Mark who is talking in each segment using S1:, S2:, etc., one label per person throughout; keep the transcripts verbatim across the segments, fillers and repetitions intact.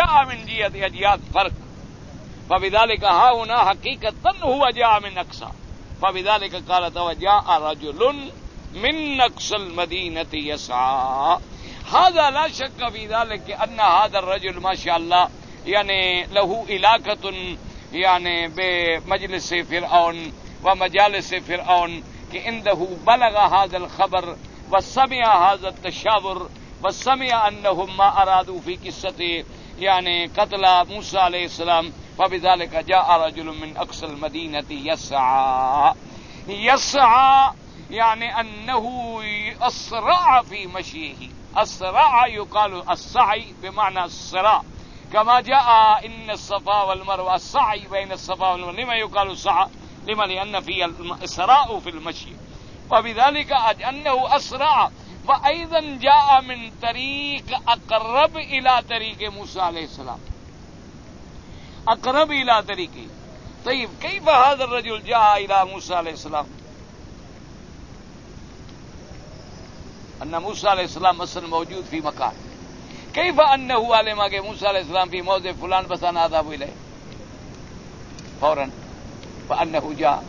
S1: جاء من جهة أجياد فرق فبذلك ها هنا حقيقة هو جاء من أقصى فبذلك قال وجاء رجل من أقصى المدينة يسعى. هذا لا شك في ذلك أن هذا الرجل ما شاء الله يعني له علاقة يعني بمجلس فرعون ومجالس فرعون کہ عنده بلغ هذا الخبر وسمع هذا التشاور وسمع انهم ما ارادوا في قصه يعني قتل موسى عليه السلام فبذلك جاء رجل من اقصى المدينه يسعى. يسعى يعني انه اسرع في مشيه. اسرع يقال السعي بمعنى السراع كما جاء ان الصفا والمروه السعي بين الصفا والمروه. لما يقال السعى؟ لما لأن في الإسراء في المشي وبذلك أنه أسرع وأيضا جاء من طريق أقرب إلى طريق موسى عليه السلام أقرب إلى طريقه. طيب كيف هذا الرجل جاء إلى موسى عليه السلام؟ أن موسى عليه السلام أصلا موجود في مكان كيف أنه علم کہ موسى عليه السلام في موضع فلان بس أنا أذهب إليه فورا فأنه جاء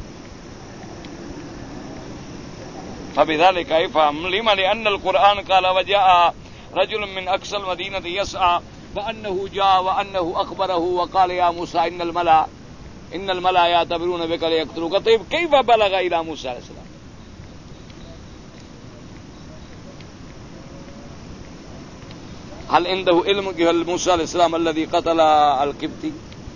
S1: فبذلك يفهم لما لأن القرآن قال وجاء رجل من أقصى المدينة يسعى فأنه جاء وأنه أخبره وقال يا موسى إن الملأ إن الملأ يعتبرون بك ليقتلوك. طيب كيف بلغ إلى موسى عليه السلام؟ هل عنده علم موسى عليه السلام الذي قتل القبطي؟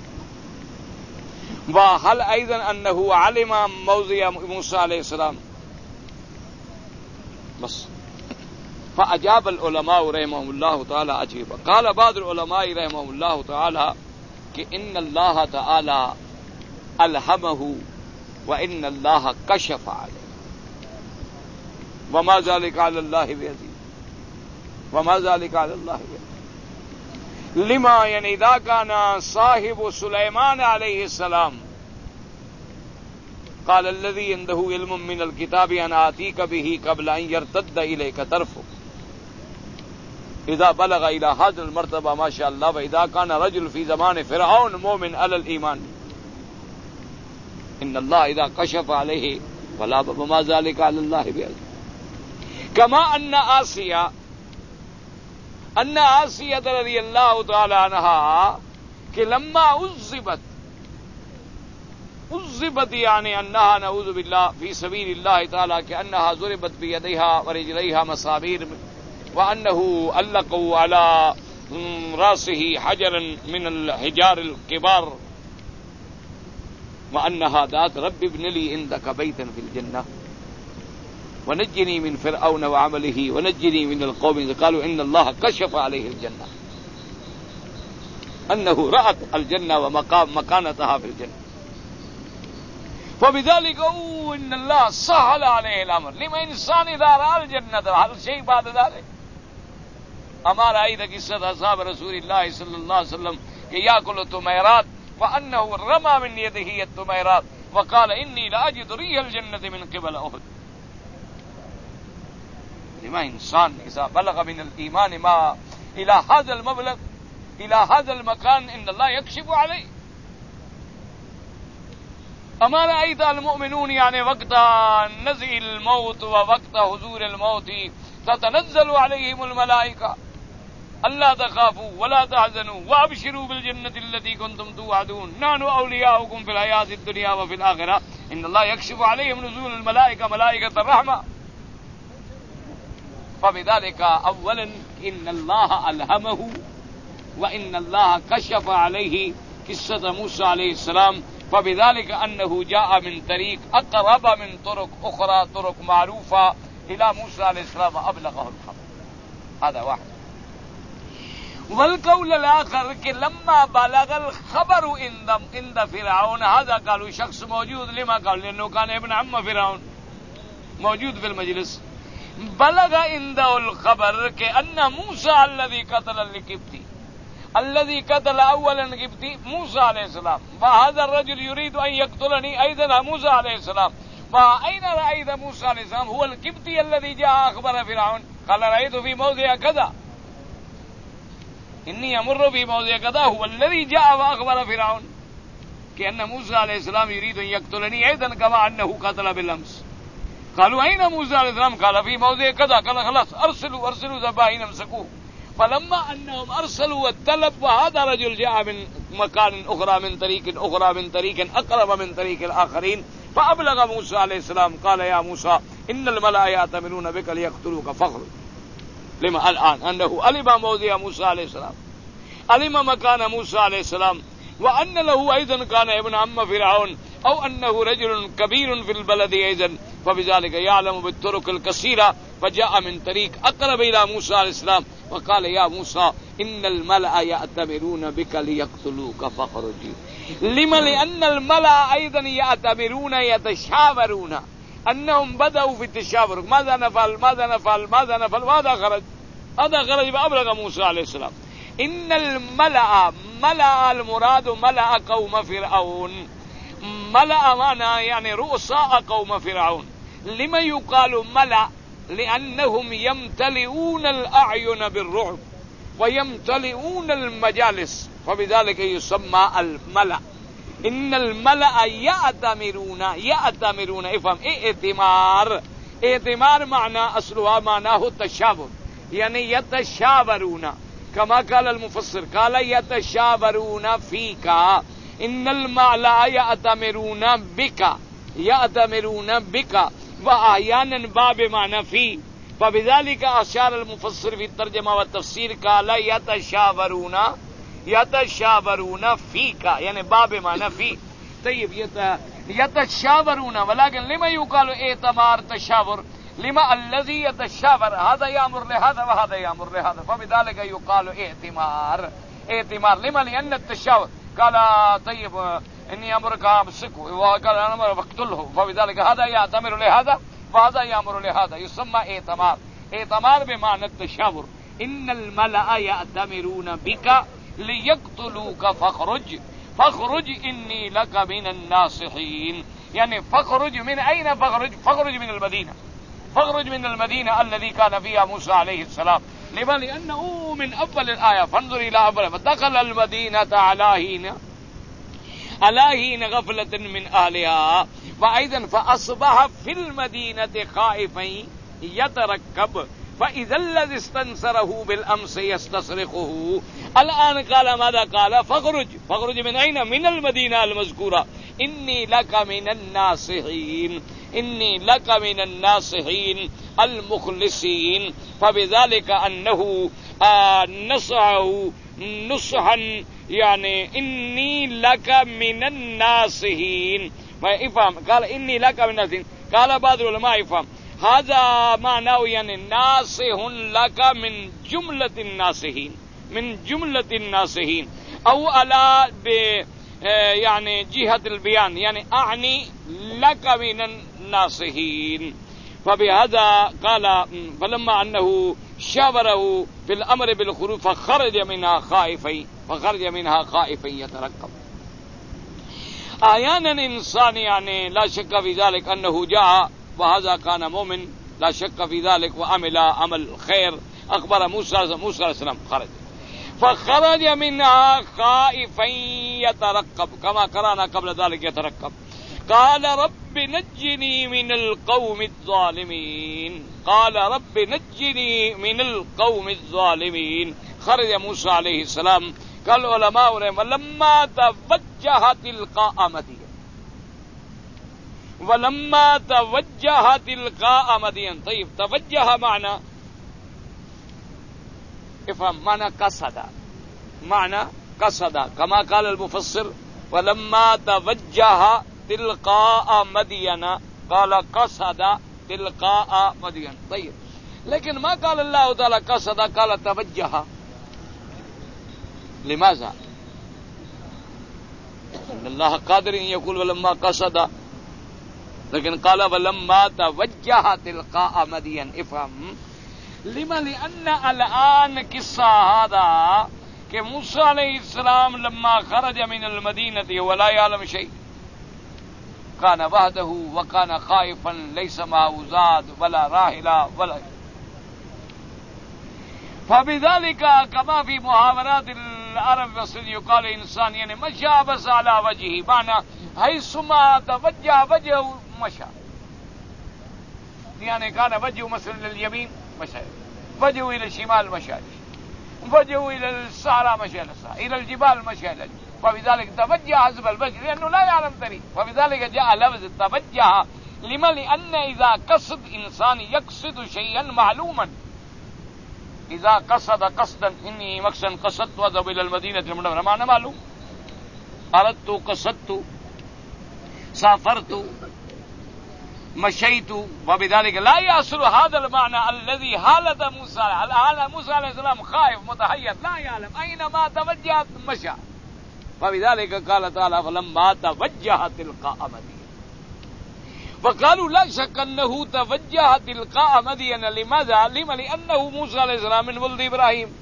S1: وهل أيضا أنه علم موضع موسى عليه السلام؟ بس فأجاب العلماء رحمهم الله تعالى عجيبا. قال بعض العلماء رحمهم الله تعالى کہ ان اللہ تعالی الہمہ وان اللہ کشف علیہ وما ذلك على الله بعزیز وما ذلك على الله بعزیز لما یعنی اذا كان صاحب سلیمان علیہ السلام قال الذي عنده علم من الكتاب ان آتيك به قبل ان يرتد اليك طرفك اذا بلغ الى هذه المرتبه ما شاء الله. واذا كان رجل في زمان فرعون مؤمن على الايمان ان الله اذا كشف عليه فلا وما ذلك على الله بعزيز. كما ان آسيا ان آسيا رضي الله تعالى عنها کہ لما عذبت عذبت يعني انها نعوذ بالله في سبيل الله تعالى كانها ضربت بيديها ورجليها مسامير وانه علقوا على راسه حجرا من الحجار الكبار وانها ذات رب ابن لي عندك بيتا في الجنه ونجني من فرعون وعمله ونجني من القوم قالوا ان الله كشف عليه الجنه انه رأت الجنه ومقام مكانتها في الجنه فبذلك ان الله سهل عليه الامر. لما انسان اذا راى الجنه هل شيء بعد ذلك؟ اما رايت قصه اصحاب رسول الله صلى الله عليه وسلم کہ ياكل التميرات وانه رمى من يده التميرات وقال اني لاجد ريح الجنه من قبل احد. لما انسان اذا بلغ من الايمان ما الى هذا المبلغ الى هذا المكان ان الله يكشف عليه. اما رأيت المؤمنون يعني وقت نزع الموت ووقت حضور الموت تتنزل عليهم الملائكة ألا تخافوا ولا تحزنوا وأبشروا بالجنة التي كنتم توعدون نحن أولياؤكم في الحياة الدنيا وفي الآخرة إن الله يكشف عليهم نزول الملائكة ملائكة الرحمة. فبذلك أولا إن الله ألهمه وإن الله كشف عليه قصة موسى عليه السلام فبذلك أنه جاء من طريق أقرب من طرق أخرى طرق معروفة إلى موسى عليه السلام أبلغه الخبر. هذا واحد. والقول الآخر کہ لما بلغ الخبر عند فرعون هذا قالوا شخص موجود. لما قالوا لأنه كان ابن عم فرعون موجود في المجلس. بلغ عنده الخبر کہ أن موسى الذي قتل القبطي الذي قتل اولا قبطي موسى عليه السلام وهذا الرجل يريد ان يقتلني ايضا موسى عليه السلام. واين رايت موسى عليه السلام؟ هو القبطي الذي جاء اخبر فرعون قال رايت في موضع كذا. انی امر فی موضع کذا هو الذی جاء واخبر فرعون کہ ان موسیٰ علیہ السلام يريد ان يقتلني ايضا كما انه قتل بالامس. قالوا اين موسى عليه السلام؟ قال في موضع كذا. قال خلاص ارسلوا ارسلوا ذبائحين امسكوه. فلما انهم ارسلوا الطلب وهذا رجل جاء من مكان اخرى من طريق اخرى من طريق اقرب من طريق الاخرين فابلغ موسى عليه السلام قال يا موسى ان الملأ يأتمرون بك ليقتلوك فاخرج. لما الان انه علم موضع موسى عليه السلام، علم مكان موسى عليه السلام، وان له ايضا كان ابن عم فرعون او انه رجل كبير في البلد ايضا، فبذلك يعلم بالطرق الكثيرة. فجاء من طريق اقرب الى موسى عليه السلام وقال يا موسى ان الملأ يأتمرون بك ليقتلوك فاخرج. لما؟ لان الملأ ايضا يأتمرون يتشاورون، انهم بدأوا في التشاور ماذا نفعل ماذا نفعل ماذا نفعل، وهذا خرج هذا خرج فأبلغ موسى عليه السلام. ان الملأ ملأ المراد ملأ قوم فرعون، ملأ معنى يعني رؤساء قوم فرعون. لما يقال ملأ؟ لأنهم يمتلئون الأعين بالرعب ويمتلئون المجالس، فبذلك يسمى الملأ. إن الملأ يأتمرون يأتمرون افهم ائتمار، ائتمار معنى أصلها معناه التشاور، يعني يتشاورون كما قال المفسر قال يتشاورون فيك. ان الملأ يأتمرون بك يأتمرون بك واحيانا باب معنى في، فبذلك اشار المفسر في الترجمه والتفسير قال يتشاورون يتشاورون فيك يعني باب معنى في. طيب يتشاورون، ولكن لما يقال ائتمار تشاور؟ لما الذي يتشاور هذا يأمر لهذا وهذا يأمر لهذا، فبذلك يقال ائتمار ائتمار. لما؟ لأن التشاور قال طيب اني امرك امسكه وقال انا امر فاقتله، فبذلك هذا يأتمر لهذا وهذا يأمر لهذا، يسمى ائتمار. ائتمار بمعنى التشاور. ان الملأ يأتمرون بك ليقتلوك فاخرج فاخرج اني لك من الناصحين. يعني فاخرج من اين؟ فاخرج فاخرج من المدينة، فاخرج من المدينة الذي كان فيها موسى عليه السلام. لما؟ لأنه من أول الآية فانظر إلى أول فدخل المدينة على حين على حين غفلة من أهلها، وأيضا فأصبح في المدينة خائفا يترقب فإذا الذي استنصره بالأمس يستصرخه. الآن قال ماذا؟ قال فاخرج فاخرج من أين؟ من المدينة المذكورة. إني لك من الناصحين إني لك من الناصحين المخلصين، فبذلك أنه آه نصحه نصحا يعني إني لك من الناصحين. افهم قال إني لك من الناصحين، قال بعض العلماء افهم هذا معناه يعني ناصح لك من جملة الناصحين من جملة الناصحين، أو على ب يعني جهة البيان يعني أعني لك من الناصحين. فبهذا قال فلما أنه شاوره في الأمر بالخروج فخرج منها خائفا فخرج منها خائفا يترقب. أحيانا إنسان يعني لا شك في ذلك أنه جاء وهذا كان مؤمن لا شك في ذلك وعمل عمل خير. أخبر موسى موسى عليه السلام خرج فخرج منها خائفا يترقب كما قرأنا قبل ذلك يترقب. قال رب نجني من القوم الظالمين قال رب نجني من القوم الظالمين. خرج موسى عليه السلام قال العلماء ولما توجه تلقاء مدين ولما توجه تلقاء مدين. طيب توجه معنى افهم معنى قصد معنى قصد كما قال المفسر ولما توجه تلقاء مدين قال قصد تلقاء مدين. طيب لیکن ما قال الله تعالى قصد قال توجه. لماذا؟ ان الله قادر ان يقول ولما قصد، لیکن قال ولما توجه تلقاء مدين. افهم لما؟ لأن الآن قصة هذا کہ موسى علیہ السلام لما خرج من المدينة ولا يعلم شيء كان وحده وكان خائفا ليس معه زاد ولا راحلة ولا فبذلك كما في محاورات العرب والصدق يقال انسان يعني مشى بس على وجهه معنى حيثما توجه وجهه مشى يعني كان وجهه مثلا لليمين مشى وجهه الى الشمال مشى وجهه الى الصحراء مشى الى الجبال مشى الى فبذلك توجه حسب الوجه لانه لا يعلم طريق فبذلك جاء لفظ توجه لما لان اذا قصد انسان يقصد شيئا معلوما اذا قصد قصدا اني مقصدا قصدت واذهب الى المدينه المنوره معنى معلوم اردت قصدت سافرت مشيت وبذلك لا يحصل هذا المعنى الذي حالة موسى الآن موسى عليه السلام خائف متحير لا يعلم أينما توجه مشى فبذلك قال تعالى فلما توجه تلقاء مدين وقالوا لا شك أنه توجه تلقاء مدين لماذا؟ لما لأنه موسى عليه السلام من ولد إبراهيم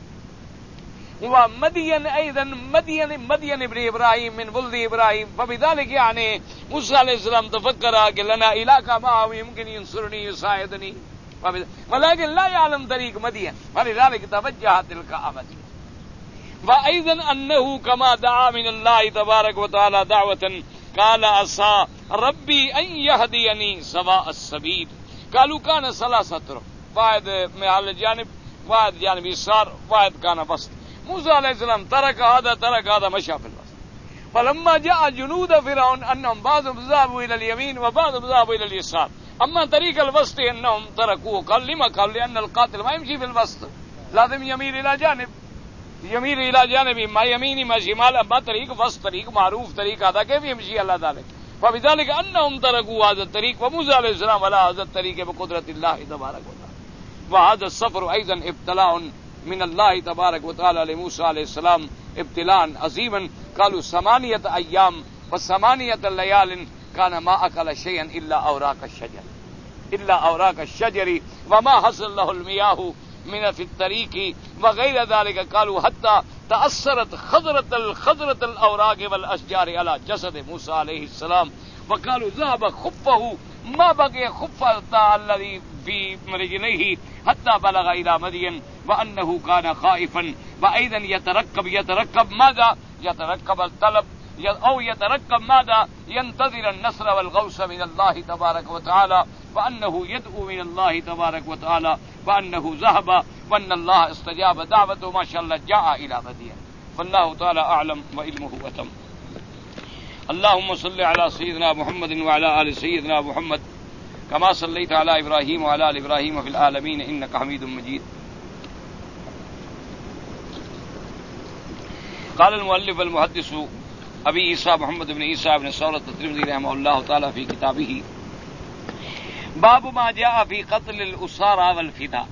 S1: ومدين أيضا مدين مدين ابن إبراهيم من ولد إبراهيم فبذلك يعني موسى عليه السلام تفكر أن لنا إله معه يمكن ينصرني يساعدني ولكن لا يعلم طريق مدين فلذلك توجه تلقاء مدين وأيضا أنه كما دعا من الله تبارك وتعالى دعوة قال عسى ربي أن يهديني سواء السبيل قالوا كان ثلاثة طرق واحد من على الجانب واحد جانب يسار واحد كان وسط موسى عليه السلام ترك هذا ترك هذا مشى في الوسط فلما جاء جنود فرعون أنهم بعضهم ذهبوا إلى اليمين وبعضهم ذهبوا إلى اليسار أما طريق الوسط أنهم تركوه قال لما قال لأن القاتل ما يمشي في الوسط لازم يميل إلى جانب يميل إلى جانب ما يميني ما شمال أما طريق وسط طريق معروف طريق هذا كيف يمشي الله ذلك فبذلك أنهم تركوا هذا الطريق وموسى عليه السلام على هذا الطريق بقدرة الله تبارك وتعالى وهذا السفر أيضا ابتلاء من الله تبارك وتعالى لموسى عليه السلام ابتلاء عظيما قالوا ثمانية أيام وثمانية ليال كان ما أكل شيئا إلا أوراق الشجر إلا أوراق الشجر وما حصل له المياه من في الطريق وغير ذلك قالوا حتى تأثرت خضرة الخضرة الأوراق والأشجار على جسد موسى عليه السلام وقالوا ذهب خفه ما بقي خفه الذي في رجليه حتى بلغ إلى مدين وأنه كان خائفا وأيضا يتركب يتركب ماذا يتركب الطلب أو يتركب ماذا ينتظر النصر والغوث من الله تبارك وتعالى وأنه يدعو من الله تبارك وتعالى وأنه ذهب وأن الله استجاب دعوته ما شاء الله جاء إلى مدين فالله تعالى أعلم وعلمه أتم. اللهم صل على سيدنا محمد وعلى آل سيدنا محمد كما صليت على إبراهيم وعلى آل إبراهيم في العالمين إنك حميد مجيد. قال المؤلف المحدث أبي عيسى محمد بن عيسى بن ثورة الترمذي رحمه الله تعالى في كتابه باب ما جاء في قتل الأسارى والفداء.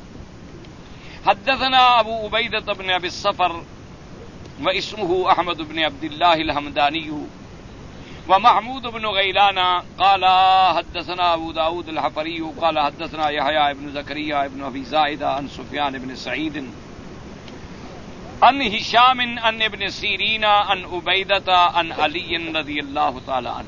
S1: حدثنا أبو عبيدة بن أبي الصفر واسمه أحمد بن عبد الله الحمداني ومحمود بن غيلان قال حدثنا أبو داود الحفري قال حدثنا يحيى بن زكريا بن أبي زائدة عن سفيان بن سعيد عن هشام عن ابن سيرين عن عبيدة عن علي رضي الله تعالى عنه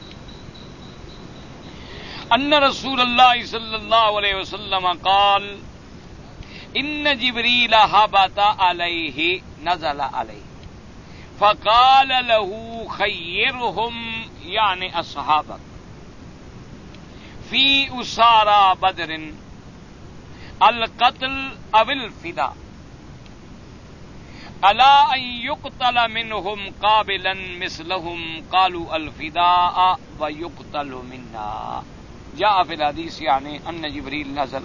S1: أن رسول الله صلى الله عليه وسلم قال إن جبريل هبط عليه نزل عليه فقال له خيرهم يعني أصحابك في أسارى بدر القتل أو الفداء ألا أن يقتل منهم قابلا مثلهم قالوا الفداء ويقتل منا. جاء في الحديث يعني أن جبريل نزل.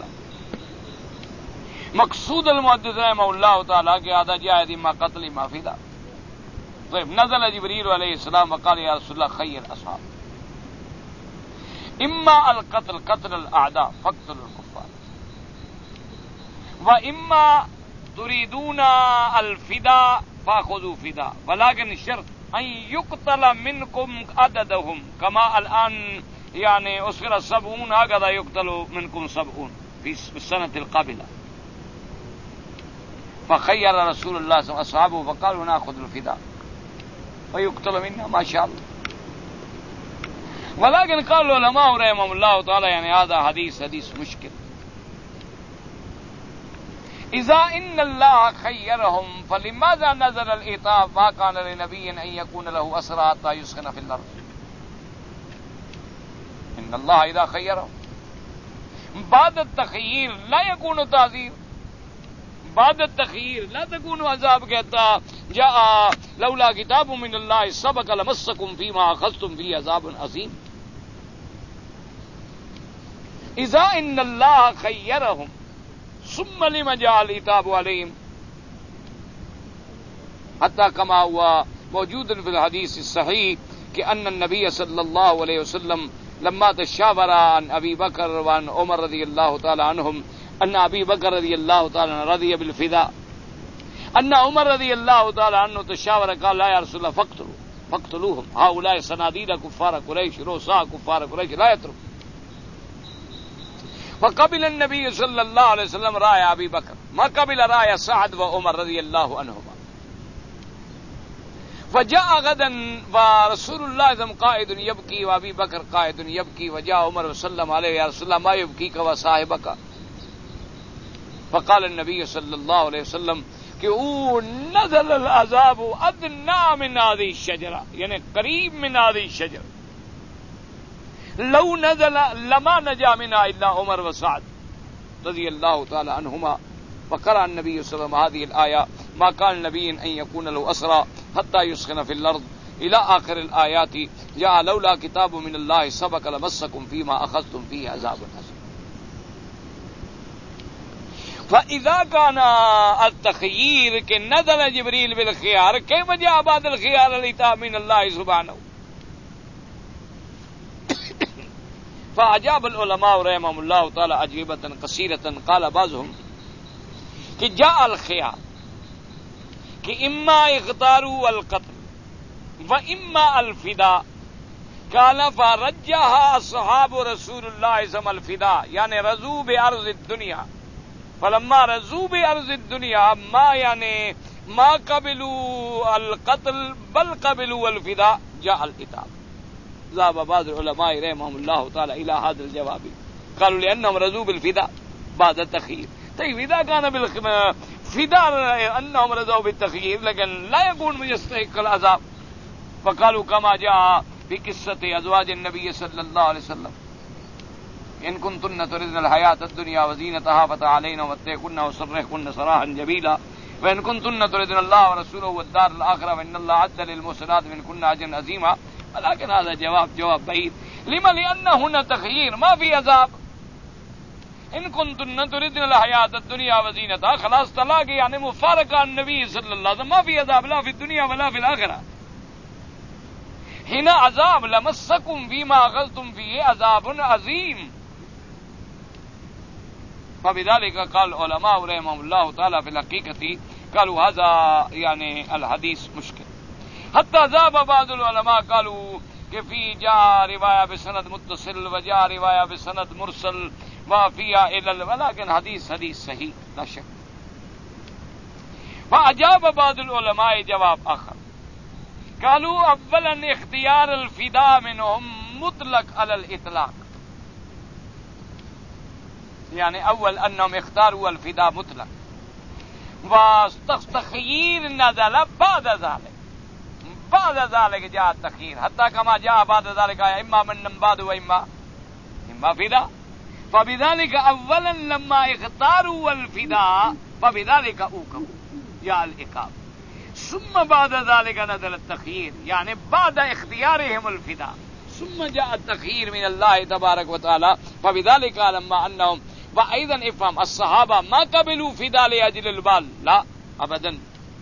S1: مقصود المحدث رحمه الله تعالى کہ هذا جاء إما قتل إما فداء. طيب نزل جبريل عليه السلام وقال يا رسول الله خير أصحاب إما القتل قتل الأعداء فاقتل الكفار وإما تريدون الفداء فاخذوا فداء ولكن الشرط أن يقتل منكم عددهم كما الآن يعني أسر سبعون هكذا يقتل منكم سبعون في السنة القابلة. فخير رسول الله صلى الله عليه وسلم أصحابه فقالوا نأخذ الفداء ويقتل منا ما شاء الله. ولكن قال العلماء رحمهم الله تعالى يعني هذا حديث حديث مشكل اذا ان اللہ خیرهم فلماذا نزل العتاب ما كان لنبي ان يكون له اسرى حتى يسخن في الارض ان اللہ اذا خیرهم بعد التخیر لا يكون تعذیر بعد التخیر لا تكون عذاب کہتا جاء لولا کتاب من اللہ سبق لمسکم فيما اخذتم فيه عذاب عظیم. اذا ان اللہ خیرهم ثم لما جاء العتاب علیہم حتی کما ہوا موجود فی الحدیث الصحیح کہ ان النبی صلی اللہ علیہ وسلم لما تشاور عن ابی بکر وعن عمر رضی اللہ تعالی عنہم ان ابی بکر رضی اللہ تعالی عنہ رضی بالفداء ان عمر رضی اللہ تعالی عنہ تشاور قال لا یا رسول اللہ فقتلوا فقتلوهم هؤلاء صناديد كفار قريش رؤساء كفار قريش لا يترك فقبل النبي صلى الله عليه وسلم رأي ابي بکر ما قبل رأي سعد وعمر رضی اللہ عنہما فجاء غدا ورسول الله ذم قائد يبكي وابي بكر قائد يبكي وجاء عمر وسلم عليه يا رسول الله ما يبكيك وصاحبك فقال النبي صلى الله عليه وسلم کہ او نزل العذاب ادنى من هذه الشجره یعنی قریب من هذه الشجره لو نزل لما نجا منها الا عمر وسعد رضي الله تعالى عنهما. وقرأ النبي صلى الله عليه وسلم هذه الآية ما كان النبي أن يكون له أسرى حتى يسخن في الأرض إلى آخر الآيات جاء لولا كتاب من الله سبق لمسكم فيما أخذتم فيه عذاب عظيم. فإذا كان التخيير كنزل جبريل بالخيار كيف جاء بعد الخيار العتاب من الله سبحانه. فأجاب العلماء رحمهم الله تعالى أجوبة قصيرة قال بعضهم کہ جاء الخيار کہ اما اختاروا القتل و اما الفداء قال فرجح اصحاب رسول اللہ صلی اللہ علیہ وسلم الفداء یعنی رضوا بعرض الدنیا فلما رضوا بعرض الدنیا ما یعنی ما قبلوا القتل بل قبلوا الفداء جاء العتاب. ذهب بعض العلماء رحمهم الله تعالى الى هذا الجواب قالوا لانهم رضوا بالفداء بعد التخيير. طيب اذا كان بالفداء انهم رضوا بالتخيير لكن لا يكون يستحق العذاب. فقالوا كما جاء في قصة ازواج النبي صلى الله عليه وسلم ان كنتن تردن الحياة الدنيا وزينتها فتعالين ومتعكن وسرحكن سراحا جميلا وان كنتن تردن الله ورسوله والدار الاخرة فان الله عد للمحسنات منكن اجرا عظيما. ولكن هذا جواب جواب بعيد. لما؟ لان هنا تخيير ما في عذاب. ان كنتن تردن الحياة الدنيا وزينتها خلاص طلاق يعني مفارقة عن النبي صلى الله عليه وسلم ما في عذاب لا في الدنيا ولا في الآخرة. هنا عذاب لمسكم فيما أخذتم فيه عذاب عظيم. فبذلك قال العلماء رحمهم الله تعالى في الحقيقة قالوا هذا يعني الحديث مشكل. حتى ذهب بعض العلماء قالوا کہ فی جاء روایہ بسند متصل وجاء روایہ بسند مرسل وفيها علل ولكن حدیث حدیث صحیح لا شک. فأجاب بعض العلماء جواب آخر قالوا اولا اختیار الفداء منهم مطلق على الاطلاق يعني اول انهم اختاروا الفداء مطلق والتخيير نزل بعد ذلك بعد ذلك جاء التخيير حتى كما جاء بعد ذلك اما من بعد واما اما فداء. فبذلك اولا لما اختاروا الفداء فبذلك اوقفوا جاء العقاب ثم بعد ذلك نزل التخيير يعني بعد اختيارهم الفداء ثم جاء التخيير من الله تبارك وتعالى. فبذلك لما انهم وايضا افهم الصحابه ما قبلوا فداء لاجل البال لا ابدا.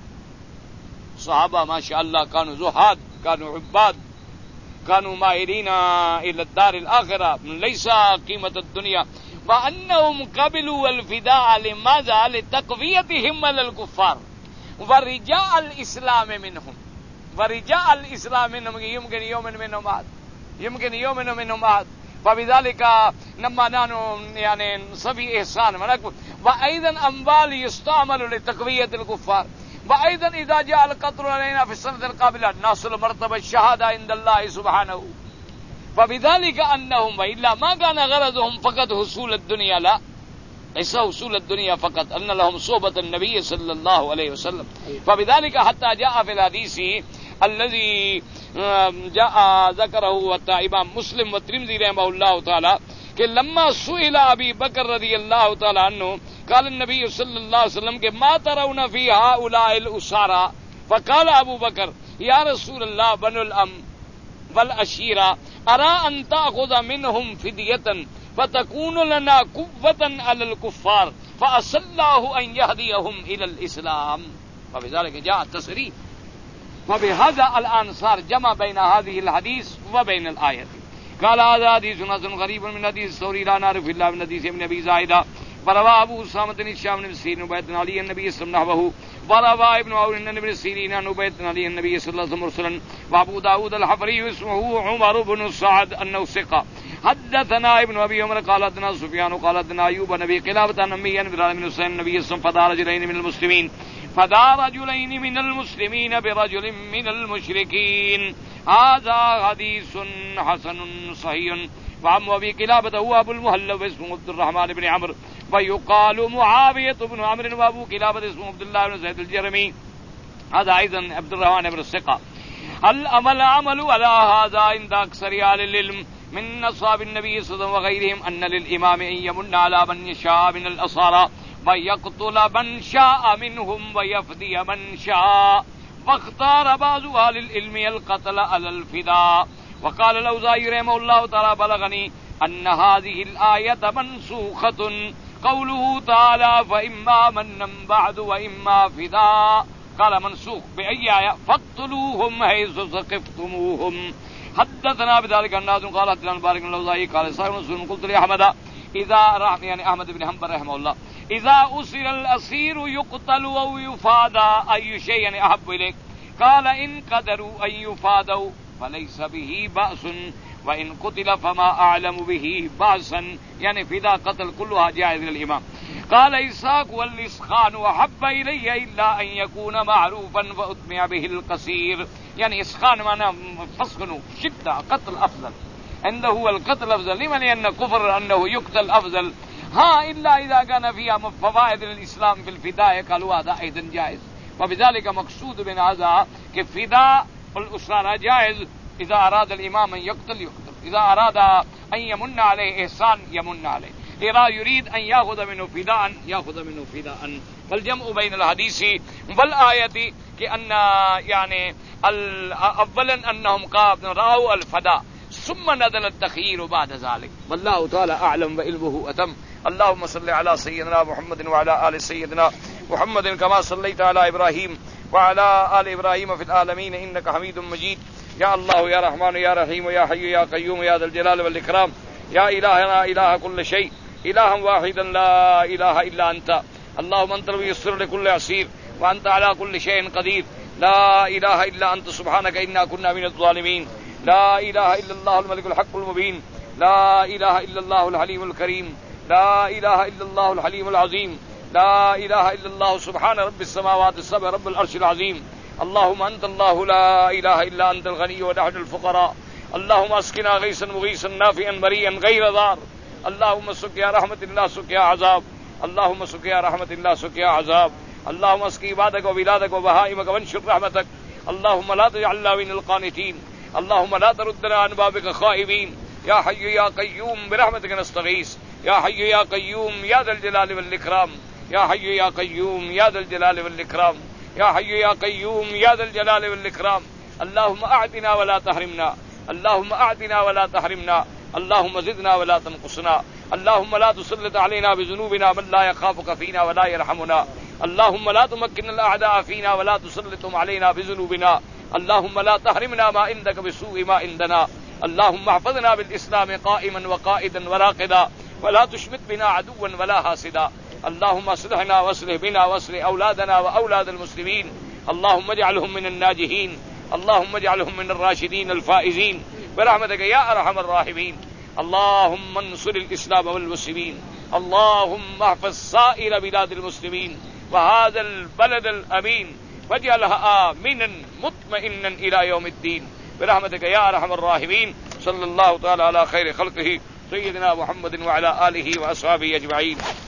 S1: صحابہ ما شاء الله كانوا زهاد كانوا عباد كانوا مائلين الى الدار الاخره ليس قيمه الدنيا. وانهم قبلوا الفداء لماذا؟ لتقويتهم على الكفار ورجاء الاسلام منهم ورجاء الاسلام منهم يمكن يوم منهم عاد يمكن يوم منهم عاد. فبذلك لما نحن يعني سبي احسان منكم وايضا اموال يستعمل لتقويه الكفار وايضا اذا جاء القتل علينا في السنه القابله نصل مرتبه الشهاده عند الله سبحانه. فبذلك انهم والا ما كان غرضهم فقط حصول الدنيا لا ليس حصول الدنيا فقط ان لهم صحبة النبي صلى الله عليه وسلم. فبذلك حتى جاء في الحديث الذي جاء ذكره حتى امام مسلم والترمذي رحمه الله تعالى کہ لما سئل ابی بکر رضی اللہ تعالی عنہ قال النبي صلی اللہ علیہ وسلم کہ ما ترون في هؤلاء الاسارى فقال ابو بکر یا رسول اللہ بنو الام والاشیرہ ارى ان تاخذ منهم فدیة فتكون لنا قوة على الكفار فعسى الله ان يهديهم الى الاسلام. فبذلك جاء التصريح. وبهذا الانصار جمع بين هذه الحديث وبين الآية. قال هذا حديث حسن غريب من حديث الثوري لا نعرف الا من حديث ابن ابي زائدة وروى ابو اسامة بن هشام بن سيرين وبيت علي النبي صلى الله عليه وسلم وروى ابن عون عن ابن سيرين عن بيت علي النبي صلى الله عليه وسلم مرسلا. وابو داود الحفري اسمه عمر بن سعد انه ثقة. حدثنا ابن ابي عمر قال حدثنا سفيان قال حدثنا ايوب نبي قلابة عن امي عن بن حسين النبي صلى الله عليه وسلم فدار رجلين من المسلمين فدار رجلين من المسلمين برجل من المشركين. هذا حديث حسن صحيح. وعم ابي قلابة هو ابو المهلب اسمه عبد الرحمن بن عمرو ويقال معاوية بن عمرو وابو قلابة اسمه عبد الله بن زيد الجرمي. هذا ايضا عبد الرحمن بن الثقة. العمل عمل على هذا عند اكثر اهل العلم من اصحاب النبي صلى الله عليه وسلم وغيرهم ان للامام ان يمن على من يشاء من الاسارى ويقتل من شاء منهم ويفدي من شاء. واختار بعض اهل العلم القتل على الفداء. وقال الاوزاعي رحمه الله تعالى بلغني ان هذه الآية منسوخة قوله تعالى فإما منا بعد وإما فداء. قال منسوخ بأي آية؟ فاقتلوهم حيث ثقفتموهم. حدثنا بذلك الناس قال حدثنا مبارك الاوزاعي قال صاحب مسلم قلت لاحمد اذا رحم يعني احمد بن حنبل رحمه الله اذا اسر الاسير يقتل او يفادى اي شيء يعني احب اليك؟ قال ان قدروا ان يفادوا فليس به بأس وان قتل فما اعلم به بأسا يعني فدا قتل كلها جائز للامام. قال إسحاق والإسخان وحب إلي إلا أن يكون معروفا فأتمع به القصير يعني إسخان معناه فسخن شدة قتل أفضل عنده هو القتل أفضل لمن لأن كفر أنه يقتل أفضل. ها إلا إذا كان فيها فوائد الإسلام في الفداء قالوا هذا أيضا جائز. وبذلك مقصود من هذا كفداء الأسرى جائز إذا أراد الإمام أن يقتل يقتل إذا أراد أن يمن عليه إحسان يمن عليه إذا يريد أن يأخذ منه فداء يأخذ منه فداء. فالجمع بين الحديث والآية كأن يعني أولا أنهم قابلوا رأوا الفداء ثم نزل التخيير بعد ذلك والله تعالى أعلم وعلمه أتم. اللهم صل على سيدنا محمد وعلى آل سيدنا محمد كما صليت على إبراهيم وعلى آل إبراهيم في العالمين إنك حميد مجيد. يا الله يا رحمن يا رحيم يا حي يا قيوم يا ذا الجلال والإكرام يا إلهنا إله كل شيء إلها واحدا لا إله إلا أنت. اللهم أنت الميسر لكل عسير وأنت على كل شيء قدير. لا إله إلا أنت سبحانك إنا كنا من الظالمين. لا إله إلا الله الملك الحق المبين. لا إله إلا الله الحليم الكريم. لا إله إلا الله الحليم العظيم. لا إله إلا الله سبحان رب السماوات السبع رب العرش العظيم. اللهم أنت الله لا إله إلا أنت الغني ونحن الفقراء. اللهم اسقنا غيثا مغيثا نافعا مريا غير ضار. اللهم سقيا رحمة الله سقيا عذاب. اللهم سقيا رحمة الله سقيا عذاب. اللهم اسقي عبادك وبلادك وبهائمك وانشر رحمتك. اللهم لا تجعلنا من القانتين. اللهم لا تردنا عن بابك خائبين. يا حي يا قيوم برحمتك نستغيث. يا حي يا قيوم يا ذا الجلال والإكرام. يا حي يا قيوم يا ذا الجلال والإكرام. يا حي يا قيوم يا ذا الجلال والإكرام. اللهم أعطنا ولا تحرمنا. اللهم أعطنا ولا تحرمنا. اللهم زدنا ولا تنقصنا. اللهم لا تسلط علينا بذنوبنا من لا يخافك فينا ولا يرحمنا. اللهم لا تمكن الأعداء فينا ولا تسلطهم علينا بذنوبنا. اللهم لا تحرمنا ما عندك بسوء ما عندنا. اللهم احفظنا بالإسلام قائما وقائدا وراقدا ولا تشمت بنا عدوا ولا حاسدا. اللهم اصلحنا واصلح بنا واصلح أولادنا وأولاد المسلمين. اللهم اجعلهم من الناجحين. اللهم اجعلهم من الراشدين الفائزين برحمتك يا أرحم الراحمين. اللهم انصر الإسلام والمسلمين. اللهم احفظ سائر بلاد المسلمين وهذا البلد الأمين واجعلها آمنا مطمئنا إلى يوم الدين برحمتك يا أرحم الراحمين. صلى الله تعالى على خير خلقه سيدنا محمد وعلى آله وأصحابه أجمعين.